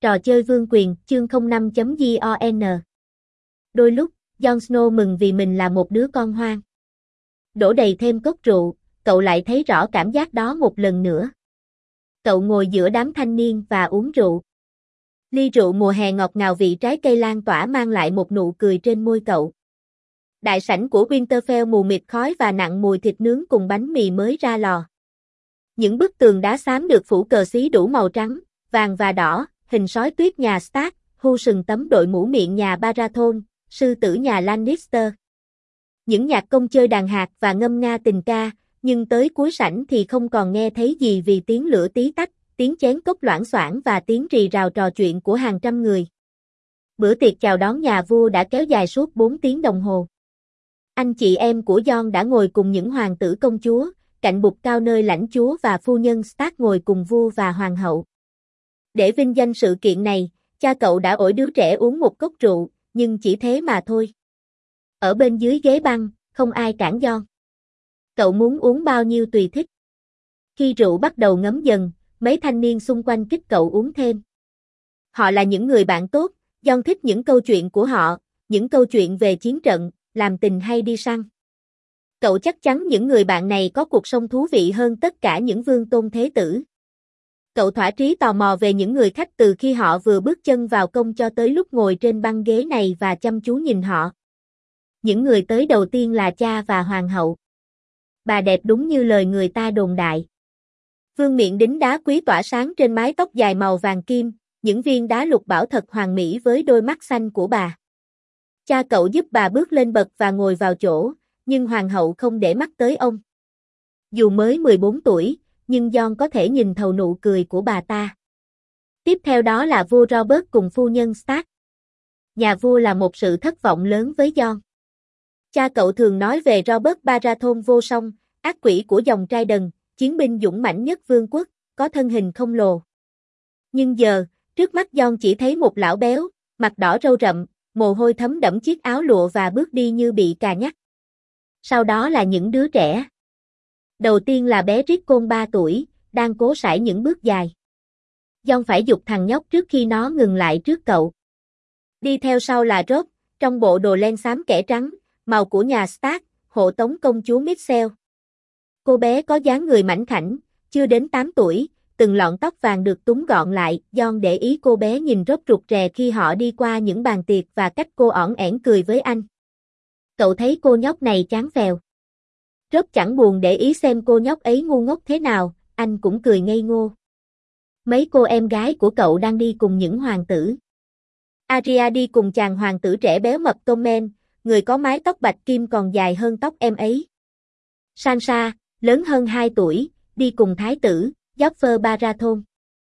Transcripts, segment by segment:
Trò chơi vương quyền, chương 05.gon. Đôi lúc, Jon Snow mừng vì mình là một đứa con hoang. Đổ đầy thêm cốc rượu, cậu lại thấy rõ cảm giác đó một lần nữa. Cậu ngồi giữa đám thanh niên và uống rượu. Ly rượu mùa hè ngọt ngào vị trái cây lan tỏa mang lại một nụ cười trên môi cậu. Đại sảnh của Winterfell mù mịt khói và nặng mùi thịt nướng cùng bánh mì mới ra lò. Những bức tường đá xám được phủ cờ xí đủ màu trắng, vàng và đỏ, hình sói tuyết nhà Stark, hưu sừng tấm đội mũ miệng nhà Baratheon, sư tử nhà Lannister. Những nhạc công chơi đàn hạt và ngâm nga tình ca, nhưng tới cuối sảnh thì không còn nghe thấy gì vì tiếng lửa tí tách, tiếng chén cốc loảng xoảng và tiếng rì rào trò chuyện của hàng trăm người. Bữa tiệc chào đón nhà vua đã kéo dài suốt 4 tiếng đồng hồ. Anh chị em của Jon đã ngồi cùng những hoàng tử công chúa, cạnh bục cao nơi lãnh chúa và phu nhân Stark ngồi cùng vua và hoàng hậu. Để vinh danh sự kiện này, cha cậu đã ổi đứa trẻ uống một cốc rượu, nhưng chỉ thế mà thôi. Ở bên dưới ghế băng, không ai cản Jon. Cậu muốn uống bao nhiêu tùy thích. Khi rượu bắt đầu ngấm dần, mấy thanh niên xung quanh kích cậu uống thêm. Họ là những người bạn tốt, Jon thích những câu chuyện của họ, những câu chuyện về chiến trận, làm tình hay đi săn. Cậu chắc chắn những người bạn này có cuộc sống thú vị hơn tất cả những vương tôn thế tử. Cậu thỏa trí tò mò về những người khách từ khi họ vừa bước chân vào công cho tới lúc ngồi trên băng ghế này và chăm chú nhìn họ. Những người tới đầu tiên là cha và hoàng hậu. Bà đẹp đúng như lời người ta đồn đại. Vương miện đính đá quý tỏa sáng trên mái tóc dài màu vàng kim, những viên đá lục bảo thật hoàn mỹ với đôi mắt xanh của bà. Cha cậu giúp bà bước lên bậc và ngồi vào chỗ, nhưng hoàng hậu không để mắt tới ông. Dù mới 14 tuổi, nhưng Jon có thể nhìn thấu nụ cười của bà ta. Tiếp theo đó là vua Robert cùng phu nhân Stark. Nhà vua là một sự thất vọng lớn với Jon. Cha cậu thường nói về Robert Baratheon vô song, ác quỷ của dòng trai đần, chiến binh dũng mãnh nhất vương quốc, có thân hình khổng lồ. Nhưng giờ, trước mắt Jon chỉ thấy một lão béo, mặt đỏ râu rậm, mồ hôi thấm đẫm chiếc áo lụa và bước đi như bị cà nhắc. Sau đó là những đứa trẻ. Đầu tiên là bé Rickon 3 tuổi, đang cố sải những bước dài. Jon phải giục thằng nhóc trước khi nó ngừng lại trước cậu. Đi theo sau là Robb, trong bộ đồ len xám kẻ trắng, màu của nhà Stark, hộ tống công chúa Mitchell. Cô bé có dáng người mảnh khảnh, chưa đến 8 tuổi, từng lọn tóc vàng được túm gọn lại. Jon để ý cô bé nhìn Robb rụt rè khi họ đi qua những bàn tiệc và cách cô ỏn ẻn cười với anh. Cậu thấy cô nhóc này chán phèo. Robb chẳng buồn để ý xem cô nhóc ấy ngu ngốc thế nào, anh cũng cười ngây ngô. Mấy cô em gái của cậu đang đi cùng những hoàng tử. Arya đi cùng chàng hoàng tử trẻ béo mập Tommen, người có mái tóc bạch kim còn dài hơn tóc em ấy. Sansa, lớn hơn 2 tuổi, đi cùng thái tử, Joffrey Baratheon.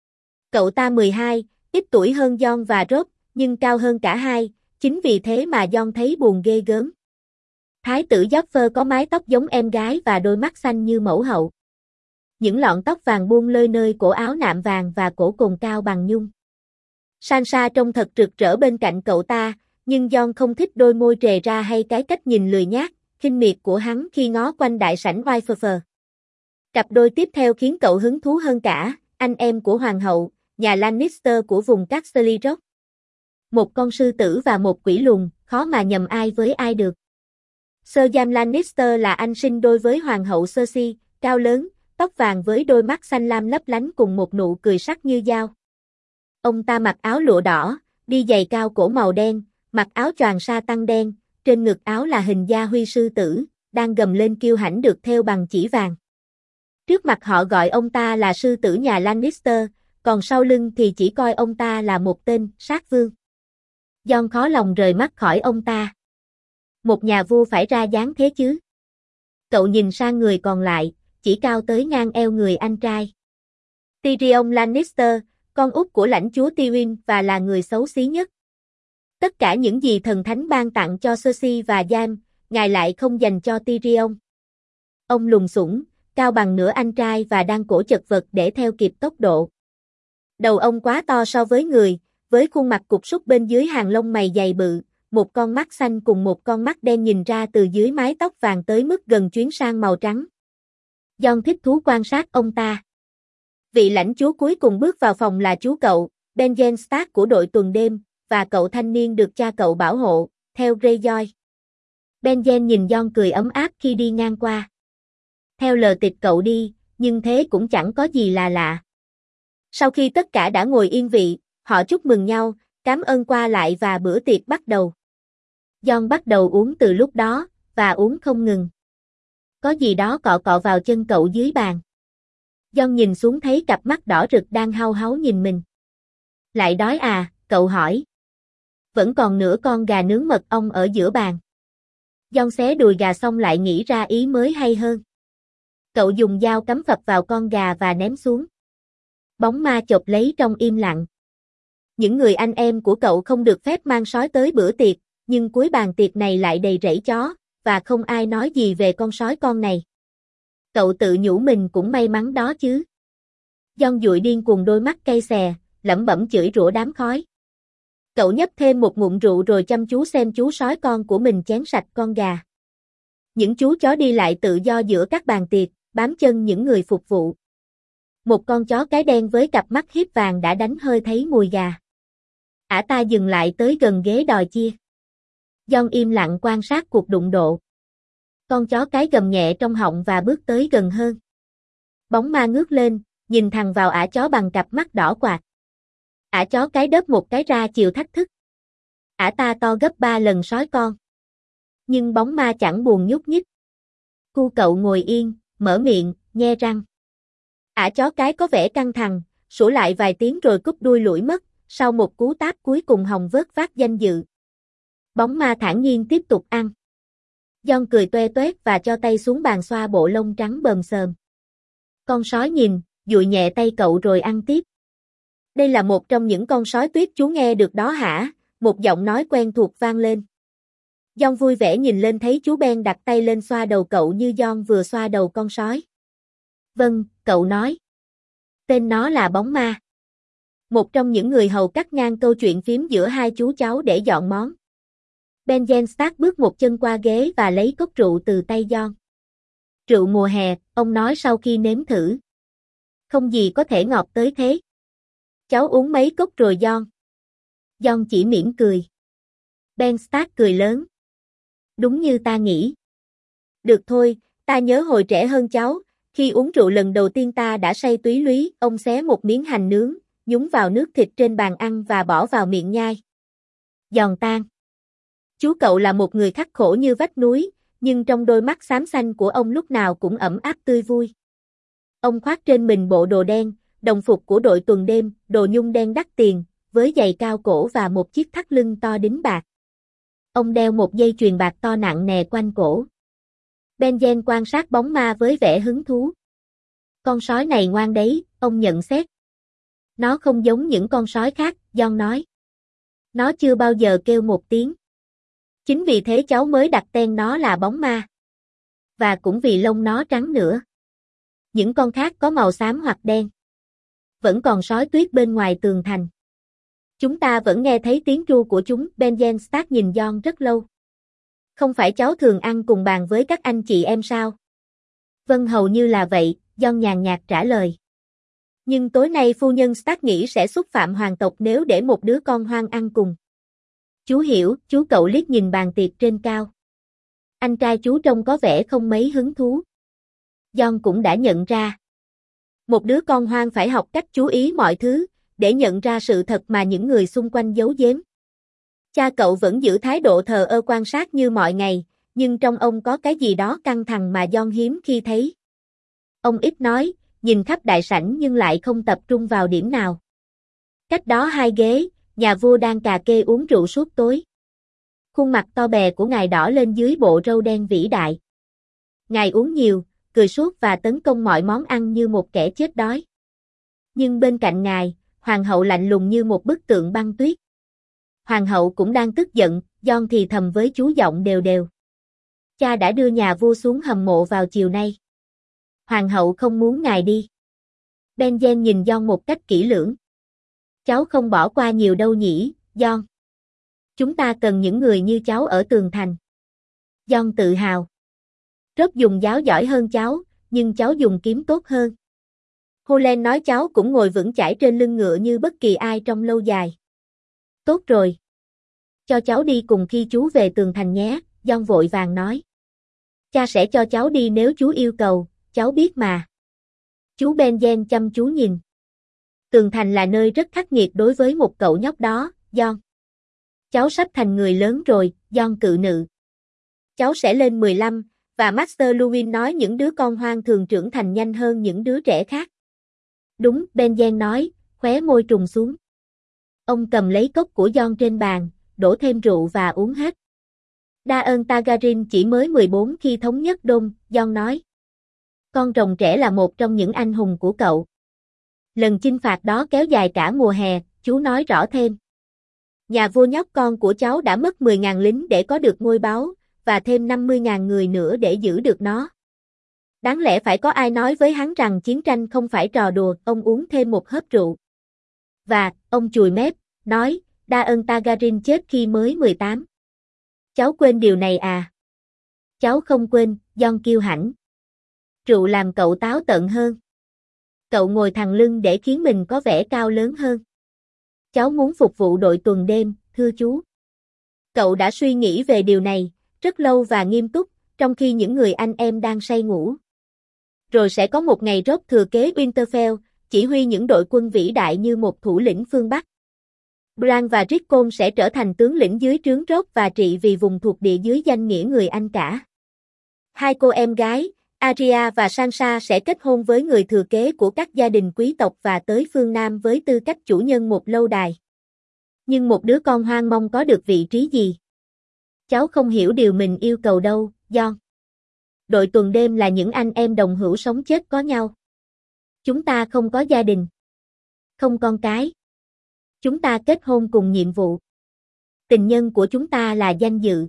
Cậu ta 12, ít tuổi hơn Jon và Robb, nhưng cao hơn cả hai, chính vì thế mà Jon thấy buồn ghê gớm. Thái tử Joffrey có mái tóc giống em gái và đôi mắt xanh như mẫu hậu. Những lọn tóc vàng buông lơi nơi cổ áo nạm vàng và cổ cồn cao bằng nhung. Sansa trông thật rực rỡ bên cạnh cậu ta, nhưng Jon không thích đôi môi trề ra hay cái cách nhìn lười nhác, khinh miệt của hắn khi ngó quanh đại sảnh Winterfell. Cặp đôi tiếp theo khiến cậu hứng thú hơn cả, anh em của hoàng hậu, nhà Lannister của vùng Casterly Rock. Một con sư tử và một quỷ lùn, khó mà nhầm ai với ai được. Sir Jaime Lannister là anh sinh đôi với hoàng hậu Cersei, cao lớn, tóc vàng với đôi mắt xanh lam lấp lánh cùng một nụ cười sắc như dao. Ông ta mặc áo lụa đỏ, đi giày cao cổ màu đen, mặc áo choàng sa tăng đen, trên ngực áo là hình gia huy sư tử, đang gầm lên kiêu hãnh được thêu bằng chỉ vàng. Trước mặt họ gọi ông ta là sư tử nhà Lannister, còn sau lưng thì chỉ coi ông ta là một tên sát vương. Jon khó lòng rời mắt khỏi ông ta. Một nhà vua phải ra dáng thế chứ. Cậu nhìn sang người còn lại, chỉ cao tới ngang eo người anh trai. Tyrion Lannister, con út của lãnh chúa Tywin và là người xấu xí nhất. Tất cả những gì thần thánh ban tặng cho Cersei và Jaime, ngài lại không dành cho Tyrion. Ông lùn xủng, cao bằng nửa anh trai và đang cổ chật vật để theo kịp tốc độ. Đầu ông quá to so với người, với khuôn mặt cụp súc bên dưới hàng lông mày dày bự, một con mắt xanh cùng một con mắt đen nhìn ra từ dưới mái tóc vàng tới mức gần chuyển sang màu trắng. Jon thích thú quan sát ông ta. Vị lãnh chúa cuối cùng bước vào phòng là chú cậu, Benjen Stark của đội tuần đêm, và cậu thanh niên được cha cậu bảo hộ, theo Greyjoy. Benjen nhìn Jon cười ấm áp khi đi ngang qua. Theo lời tịch cậu đi, nhưng thế cũng chẳng có gì là lạ. Sau khi tất cả đã ngồi yên vị, họ chúc mừng nhau, cảm ơn qua lại và bữa tiệc bắt đầu. Jon bắt đầu uống từ lúc đó, và uống không ngừng. Có gì đó cọ cọ vào chân cậu dưới bàn. Jon nhìn xuống thấy cặp mắt đỏ rực đang hau háu nhìn mình. Lại đói à, cậu hỏi. Vẫn còn nửa con gà nướng mật ong ở giữa bàn. Jon xé đùi gà xong lại nghĩ ra ý mới hay hơn. Cậu dùng dao cắm phập vào con gà và ném xuống. Bóng ma chộp lấy trong im lặng. Những người anh em của cậu không được phép mang sói tới bữa tiệc, nhưng cuối bàn tiệc này lại đầy rẫy chó, và không ai nói gì về con sói con này. Cậu tự nhủ mình cũng may mắn đó chứ. Jon dụi điên cuồng đôi mắt cay xè, lẩm bẩm chửi rủa đám khói. Cậu nhấp thêm một ngụm rượu rồi chăm chú xem chú sói con của mình chén sạch con gà. Những chú chó đi lại tự do giữa các bàn tiệc, bám chân những người phục vụ. Một con chó cái đen với cặp mắt hiếp vàng đã đánh hơi thấy mùi gà. Ả ta dừng lại tới gần ghế đòi chia. Jon im lặng quan sát cuộc đụng độ. Con chó cái gầm nhẹ trong họng và bước tới gần hơn. Bóng ma ngước lên, nhìn thẳng vào ả chó bằng cặp mắt đỏ quạt. Ả chó cái đớp một cái ra chiều thách thức. Ả ta to gấp 3 lần sói con. Nhưng bóng ma chẳng buồn nhúc nhích. Cu cậu ngồi yên, mở miệng, nhe răng. Ả chó cái có vẻ căng thẳng, sủa lại vài tiếng rồi cúp đuôi lủi mất, sau một cú táp cuối cùng hòng vớt vát danh dự. Bóng ma thản nhiên tiếp tục ăn. Jon cười toe toét và cho tay xuống bàn xoa bộ lông trắng bờm xờm. Con sói nhìn, dụi nhẹ tay cậu rồi ăn tiếp. Đây là một trong những con sói tuyết chú nghe được đó hả? Một giọng nói quen thuộc vang lên. Jon vui vẻ nhìn lên thấy chú Ben đặt tay lên xoa đầu cậu như Jon vừa xoa đầu con sói. Vâng, cậu nói. Tên nó là bóng ma. Một trong những người hầu cắt ngang câu chuyện phím giữa hai chú cháu để dọn món. Benjen Stark bước một chân qua ghế và lấy cốc rượu từ tay Jon. Rượu mùa hè, ông nói sau khi nếm thử. Không gì có thể ngọt tới thế. Cháu uống mấy cốc rồi Jon. Jon chỉ mỉm cười. Ben Stark cười lớn. Đúng như ta nghĩ. Được thôi, ta nhớ hồi trẻ hơn cháu, khi uống rượu lần đầu tiên ta đã say túy lúy. Ông xé một miếng hành nướng, nhúng vào nước thịt trên bàn ăn và bỏ vào miệng nhai. Giòn tan. Chú cậu là một người khắc khổ như vách núi, nhưng trong đôi mắt xám xanh của ông lúc nào cũng ấm áp tươi vui. Ông khoác trên mình bộ đồ đen, đồng phục của đội tuần đêm, đồ nhung đen đắt tiền, với giày cao cổ và một chiếc thắt lưng to đính bạc. Ông đeo một dây chuyền bạc to nặng nề quanh cổ. Benjen quan sát bóng ma với vẻ hứng thú. Con sói này ngoan đấy, ông nhận xét. Nó không giống những con sói khác, Jon nói. Nó chưa bao giờ kêu một tiếng. Chính vì thế cháu mới đặt tên nó là bóng ma. Và cũng vì lông nó trắng nữa. Những con khác có màu xám hoặc đen. Vẫn còn sói tuyết bên ngoài tường thành. Chúng ta vẫn nghe thấy tiếng ru của chúng. Benjen Stark nhìn Jon rất lâu. Không phải cháu thường ăn cùng bàn với các anh chị em sao? Vâng, hầu như là vậy, Jon nhàn nhạt trả lời. Nhưng tối nay phu nhân Stark nghĩ sẽ xúc phạm hoàng tộc nếu để một đứa con hoang ăn cùng. Chú hiểu, chú cậu liếc nhìn bàn tiệc trên cao. Anh trai chú trông có vẻ không mấy hứng thú. Jon cũng đã nhận ra. Một đứa con hoang phải học cách chú ý mọi thứ, để nhận ra sự thật mà những người xung quanh giấu giếm. Cha cậu vẫn giữ thái độ thờ ơ quan sát như mọi ngày, nhưng trong ông có cái gì đó căng thẳng mà Jon hiếm khi thấy. Ông ít nói, nhìn khắp đại sảnh nhưng lại không tập trung vào điểm nào. Cách đó 2 ghế, nhà vua đang cà kê uống rượu suốt tối. Khuôn mặt to bè của ngài đỏ lên dưới bộ râu đen vĩ đại. Ngài uống nhiều, cười suốt và tấn công mọi món ăn như một kẻ chết đói. Nhưng bên cạnh ngài, hoàng hậu lạnh lùng như một bức tượng băng tuyết. Hoàng hậu cũng đang tức giận, Jon thì thầm với chú giọng đều đều. Cha đã đưa nhà vua xuống hầm mộ vào chiều nay. Hoàng hậu không muốn ngài đi. Benjen nhìn Jon một cách kỹ lưỡng. Cháu không bỏ qua nhiều đâu nhỉ, Jon. Chúng ta cần những người như cháu ở tường thành. Jon tự hào. Robb dùng giáo giỏi hơn cháu, nhưng cháu dùng kiếm tốt hơn. Holland nói cháu cũng ngồi vững chãi trên lưng ngựa như bất kỳ ai trong lâu dài. Tốt rồi. Cho cháu đi cùng khi chú về tường thành nhé, John vội vàng nói. Cha sẽ cho cháu đi nếu chú yêu cầu, cháu biết mà. Chú Benjen chăm chú nhìn. Tường thành là nơi rất khắc nghiệt đối với một cậu nhóc đó, John. Cháu sắp thành người lớn rồi, John cự nự. Cháu sẽ lên 15, và Master Luwin nói những đứa con hoang thường trưởng thành nhanh hơn những đứa trẻ khác. Đúng, Benjen nói, khóe môi trùng xuống. Ông cầm lấy cốc của John trên bàn, đổ thêm rượu và uống hết. Daeon Targaryen chỉ mới 14 khi thống nhất Dome, John nói. Con rồng trẻ là một trong những anh hùng của cậu. Lần chinh phạt đó kéo dài cả mùa hè, chú nói rõ thêm. Nhà vua nhóc con của cháu đã mất 10.000 lính để có được ngôi báu, và thêm 50.000 người nữa để giữ được nó. Đáng lẽ phải có ai nói với hắn rằng chiến tranh không phải trò đùa, ông uống thêm một hớp rượu. Và, ông chùi mép, nói, Daeon Targaryen chết khi mới 18. Cháu quên điều này à? Cháu không quên, John kiêu hãnh. Rượu làm cậu táo tợn hơn. Cậu ngồi thẳng lưng để khiến mình có vẻ cao lớn hơn. Cháu muốn phục vụ đội tuần đêm, thưa chú. Cậu đã suy nghĩ về điều này, rất lâu và nghiêm túc, trong khi những người anh em đang say ngủ. Rồi sẽ có một ngày Robb thừa kế Winterfell, chỉ huy những đội quân vĩ đại như một thủ lĩnh phương Bắc. Bran và Rickon sẽ trở thành tướng lĩnh dưới trướng Robb và trị vì vùng thuộc địa dưới danh nghĩa người Anh cả. Hai cô em gái, Arya và Sansa sẽ kết hôn với người thừa kế của các gia đình quý tộc và tới phương Nam với tư cách chủ nhân một lâu đài. Nhưng một đứa con hoang mong có được vị trí gì? Cháu không hiểu điều mình yêu cầu đâu, John. Đội tuần đêm là những anh em đồng hữu sống chết có nhau. Chúng ta không có gia đình. Không con cái. Chúng ta kết hôn cùng nhiệm vụ. Tình nhân của chúng ta là danh dự.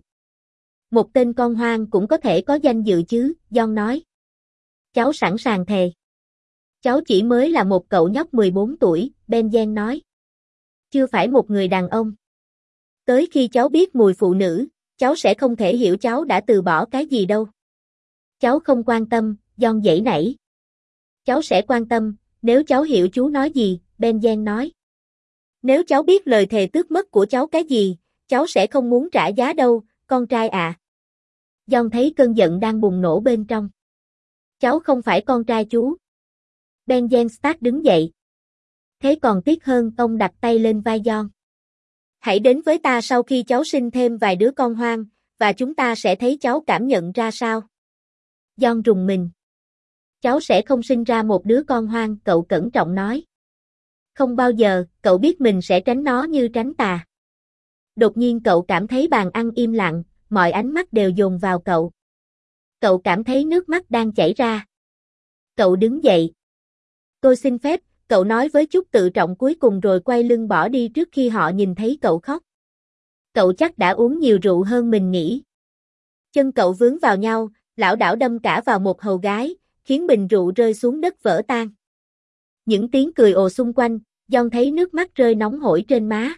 Một tên con hoang cũng có thể có danh dự chứ, John nói. Cháu sẵn sàng thề. Cháu chỉ mới là một cậu nhóc 14 tuổi, Benjen nói. Chưa phải một người đàn ông. Tới khi cháu biết mùi phụ nữ, cháu sẽ không thể hiểu cháu đã từ bỏ cái gì đâu. Cháu không quan tâm, John giãy nảy. Cháu sẽ quan tâm, nếu cháu hiểu chú nói gì, Benjen nói. Nếu cháu biết lời thề tước mất của cháu cái gì, cháu sẽ không muốn trả giá đâu, con trai à. John thấy cơn giận đang bùng nổ bên trong. Cháu không phải con trai chú. Benjen Stark đứng dậy. Thế còn tiếc hơn, ông đặt tay lên vai John. Hãy đến với ta sau khi cháu sinh thêm vài đứa con hoang, và chúng ta sẽ thấy cháu cảm nhận ra sao. John rùng mình. Cháu sẽ không sinh ra một đứa con hoang, cậu cẩn trọng nói. Không bao giờ, cậu biết mình sẽ tránh nó như tránh tà. Đột nhiên cậu cảm thấy bàn ăn im lặng, mọi ánh mắt đều dồn vào cậu. Cậu cảm thấy nước mắt đang chảy ra. Cậu đứng dậy. Tôi xin phép, cậu nói với chút tự trọng cuối cùng rồi quay lưng bỏ đi trước khi họ nhìn thấy cậu khóc. Cậu chắc đã uống nhiều rượu hơn mình nghĩ. Chân cậu vướng vào nhau, lảo đảo đâm cả vào một hầu gái, khiến bình rượu rơi xuống đất vỡ tan. Những tiếng cười ồ xung quanh, John thấy nước mắt rơi nóng hổi trên má.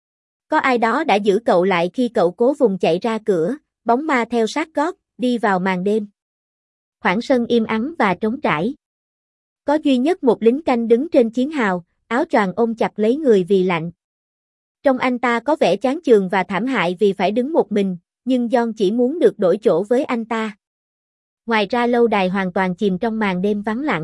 Có ai đó đã giữ cậu lại khi cậu cố vùng chạy ra cửa, bóng ma theo sát gót, đi vào màn đêm. Khoảng sân im ắng và trống trải. Có duy nhất một lính canh đứng trên chiến hào, áo choàng ôm chặt lấy người vì lạnh. Trông anh ta có vẻ chán chường và thảm hại vì phải đứng một mình, nhưng John chỉ muốn được đổi chỗ với anh ta. Ngoài ra lâu đài hoàn toàn chìm trong màn đêm vắng lặng.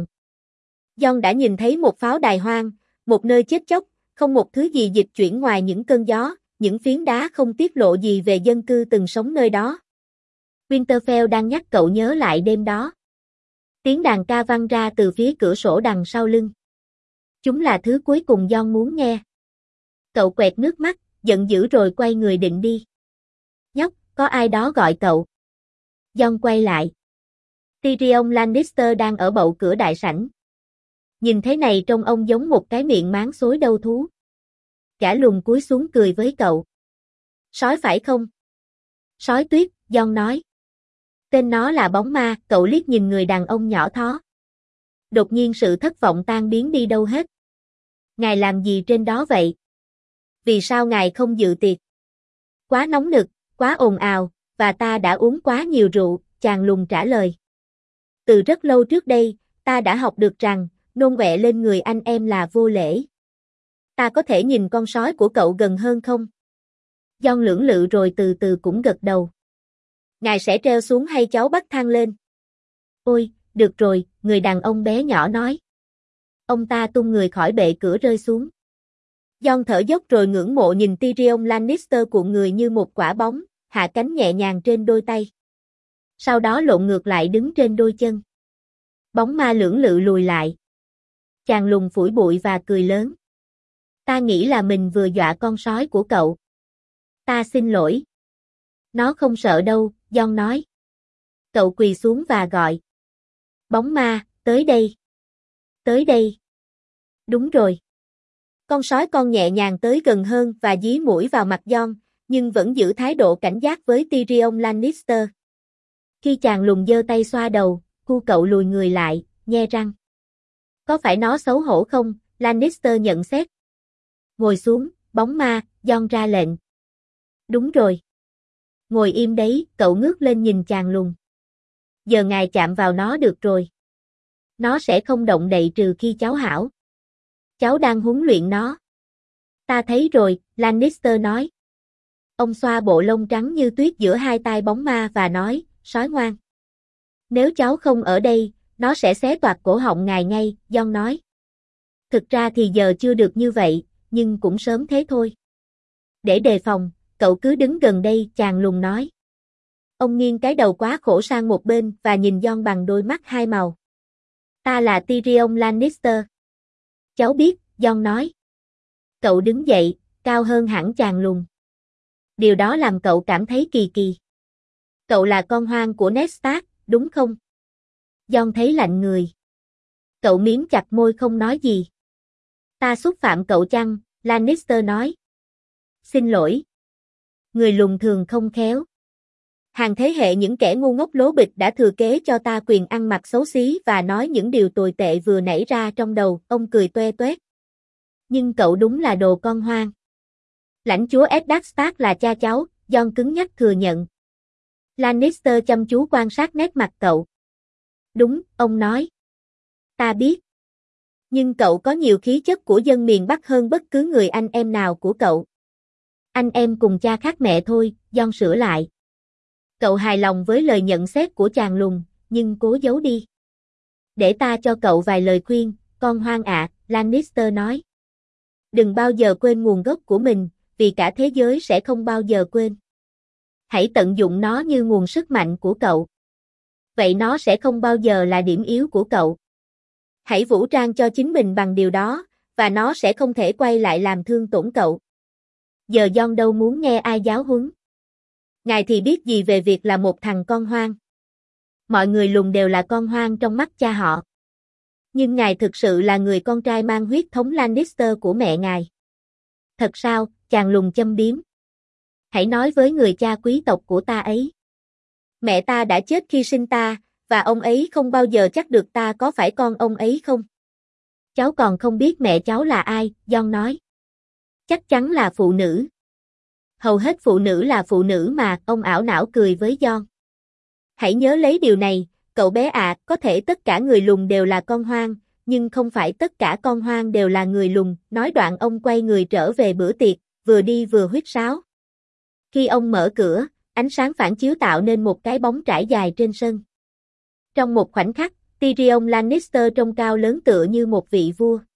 John đã nhìn thấy một pháo đài hoang, một nơi chết chóc, không một thứ gì dịch chuyển ngoài những cơn gió, những phiến đá không tiết lộ gì về dân cư từng sống nơi đó. Winterfell đang nhắc cậu nhớ lại đêm đó. Tiếng đàn ca vang ra từ phía cửa sổ đằng sau lưng. Chúng là thứ cuối cùng John muốn nghe. Cậu quẹt nước mắt, giận dữ rồi quay người định đi. Nhóc, có ai đó gọi cậu. John quay lại. Tyrion Lannister đang ở bậu cửa đại sảnh. Nhìn thế này trông ông giống một cái miệng máng xối đau thú. Gã lùn cúi xuống cười với cậu. Sói phải không? Sói tuyết, John nói. Tên nó là bóng ma, cậu liếc nhìn người đàn ông nhỏ thó. Đột nhiên sự thất vọng tan biến đi đâu hết. Ngài làm gì trên đó vậy? Vì sao ngài không dự tiệc? Quá nóng nực, quá ồn ào, và ta đã uống quá nhiều rượu, chàng lùn trả lời. Từ rất lâu trước đây, ta đã học được rằng, nôn ọe lên người anh em là vô lễ. Ta có thể nhìn con sói của cậu gần hơn không? John lưỡng lự rồi từ từ cũng gật đầu. Ngài sẽ treo xuống hay cháu bắt thang lên? Ôi, được rồi, người đàn ông bé nhỏ nói. Ông ta tung người khỏi bệ cửa rơi xuống. John thở dốc rồi ngưỡng mộ nhìn Tyrion Lannister cuộn người như một quả bóng, hạ cánh nhẹ nhàng trên đôi tay. Sau đó lộn ngược lại đứng trên đôi chân. Bóng ma lưỡng lự lùi lại. Chàng lùng phủi bụi và cười lớn. Ta nghĩ là mình vừa dọa con sói của cậu. Ta xin lỗi. Nó không sợ đâu, John nói. Cậu quỳ xuống và gọi. Bóng ma, tới đây. Tới đây. Đúng rồi. Con sói con nhẹ nhàng tới gần hơn và dí mũi vào mặt John, nhưng vẫn giữ thái độ cảnh giác với Tyrion Lannister. Khi chàng lùng giơ tay xoa đầu, cu cậu lùi người lại, nhe răng. Có phải nó xấu hổ không? Lannister nhận xét. Ngồi xuống, bóng ma, John ra lệnh. Đúng rồi. Ngồi im đấy, cậu ngước lên nhìn chàng lùng. Giờ ngài chạm vào nó được rồi. Nó sẽ không động đậy trừ khi cháu hảo. Cháu đang huấn luyện nó. Ta thấy rồi, Lannister nói. Ông xoa bộ lông trắng như tuyết giữa hai tai bóng ma và nói, sói ngoan. Nếu cháu không ở đây, nó sẽ xé toạc cổ họng ngài ngay, John nói. Thực ra thì giờ chưa được như vậy, nhưng cũng sớm thế thôi. Để đề phòng, cậu cứ đứng gần đây, chàng lùng nói. Ông nghiêng cái đầu quá khổ sang một bên và nhìn John bằng đôi mắt hai màu. Ta là Tyrion Lannister. Cháu biết, John nói. Cậu đứng dậy, cao hơn hẳn chàng lùng. Điều đó làm cậu cảm thấy kỳ kỳ. Cậu là con hoang của Ned Stark, đúng không? John thấy lạnh người. Cậu miếm chặt môi không nói gì. Ta xúc phạm cậu chăng? Lannister nói. Xin lỗi. Người lùng thường không khéo. Hàng thế hệ những kẻ ngu ngốc lố bịch đã thừa kế cho ta quyền ăn mặc xấu xí và nói những điều tồi tệ vừa nảy ra trong đầu, ông cười toe toét. Nhưng cậu đúng là đồ con hoang. Lãnh chúa Eddard Stark là cha cháu, John cứng nhắc thừa nhận. Lannister chăm chú quan sát nét mặt cậu. Đúng, ông nói. Ta biết. Nhưng cậu có nhiều khí chất của dân miền Bắc hơn bất cứ người anh em nào của cậu. Anh em cùng cha khác mẹ thôi, John sửa lại. Cậu hài lòng với lời nhận xét của chàng lùng, nhưng cố giấu đi. Để ta cho cậu vài lời khuyên, con hoang ạ, Lannister nói. Đừng bao giờ quên nguồn gốc của mình, vì cả thế giới sẽ không bao giờ quên. Hãy tận dụng nó như nguồn sức mạnh của cậu. Vậy nó sẽ không bao giờ là điểm yếu của cậu. Hãy vũ trang cho chính mình bằng điều đó, và nó sẽ không thể quay lại làm thương tổn cậu. Giờ John đâu muốn nghe ai giáo huấn. Ngài thì biết gì về việc là một thằng con hoang. Mọi người lùng đều là con hoang trong mắt cha họ. Nhưng ngài thực sự là người con trai mang huyết thống Lannister của mẹ ngài. Thật sao? Chàng lùng châm biếm. Hãy nói với người cha quý tộc của ta ấy. Mẹ ta đã chết khi sinh ta, và ông ấy không bao giờ chắc được ta có phải con ông ấy không. Cháu còn không biết mẹ cháu là ai, John nói. Chắc chắn là phụ nữ. Hầu hết phụ nữ là phụ nữ mà, ông ảo não cười với John. Hãy nhớ lấy điều này, cậu bé ạ, có thể tất cả người lùn đều là con hoang, nhưng không phải tất cả con hoang đều là người lùn, nói đoạn ông quay người trở về bữa tiệc, vừa đi vừa huýt sáo. Khi ông mở cửa, ánh sáng phản chiếu tạo nên một cái bóng trải dài trên sân. Trong một khoảnh khắc, Tyrion Lannister trông cao lớn tựa như một vị vua.